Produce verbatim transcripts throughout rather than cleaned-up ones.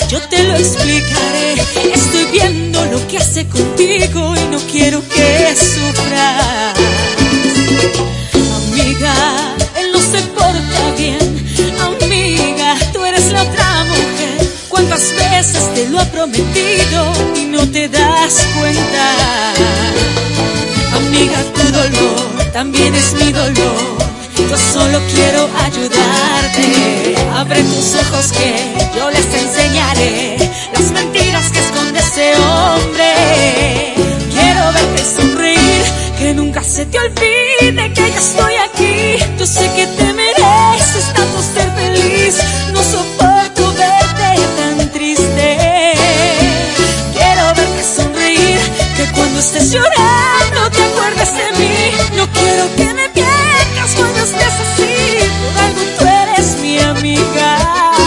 yo te lo explicaré. Estoy viendo lo que hace contigo y no quiero que sufras. Amiga, él no se porta bien. Amiga, tú eres la otra mujer. ¿Cuántas veces te lo ha prometido y no te das cuenta? Amiga, tu dolor también es mi dolor. Yo solo quiero ayudarte. Abre tus ojos que yo les enseñaré las mentiras que esconde ese hombre. Quiero verte sonreír, que nunca se te olvide que yo estoy aquí. Yo sé que te mereces tanto ser feliz. No soporto verte tan triste. Quiero verte sonreír, que cuando estés llorando te acuerdes de mí. No quiero que me pierdas cuando estés así. Por algo tú eres mi amiga,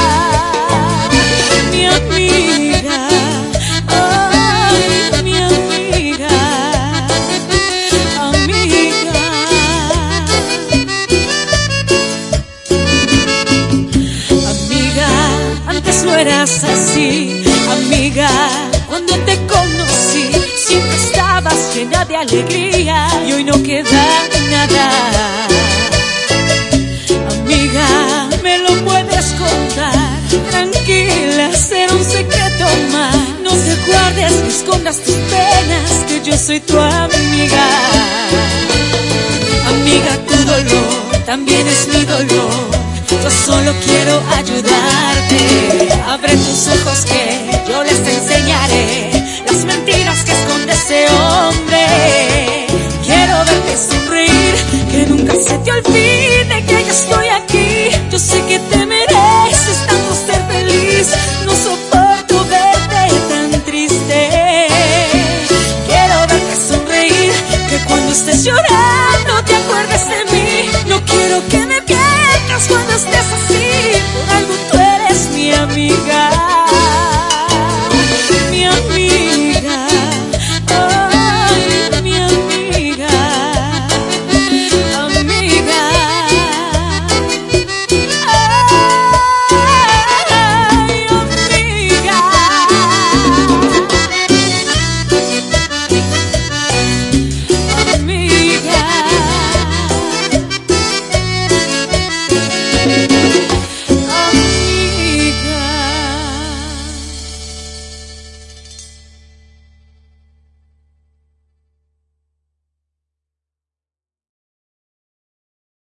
mi amiga, ay, mi amiga, amiga. Amiga, antes no eras así. Amiga, cuando te conocí siempre estabas llena de alegría y hoy no queda nada. Amiga, me lo puedes contar, tranquila, será un secreto más. No te guardes ni escondas tus penas, que yo soy tu amiga. Amiga, tu dolor también es mi dolor. Yo solo quiero ayudarte.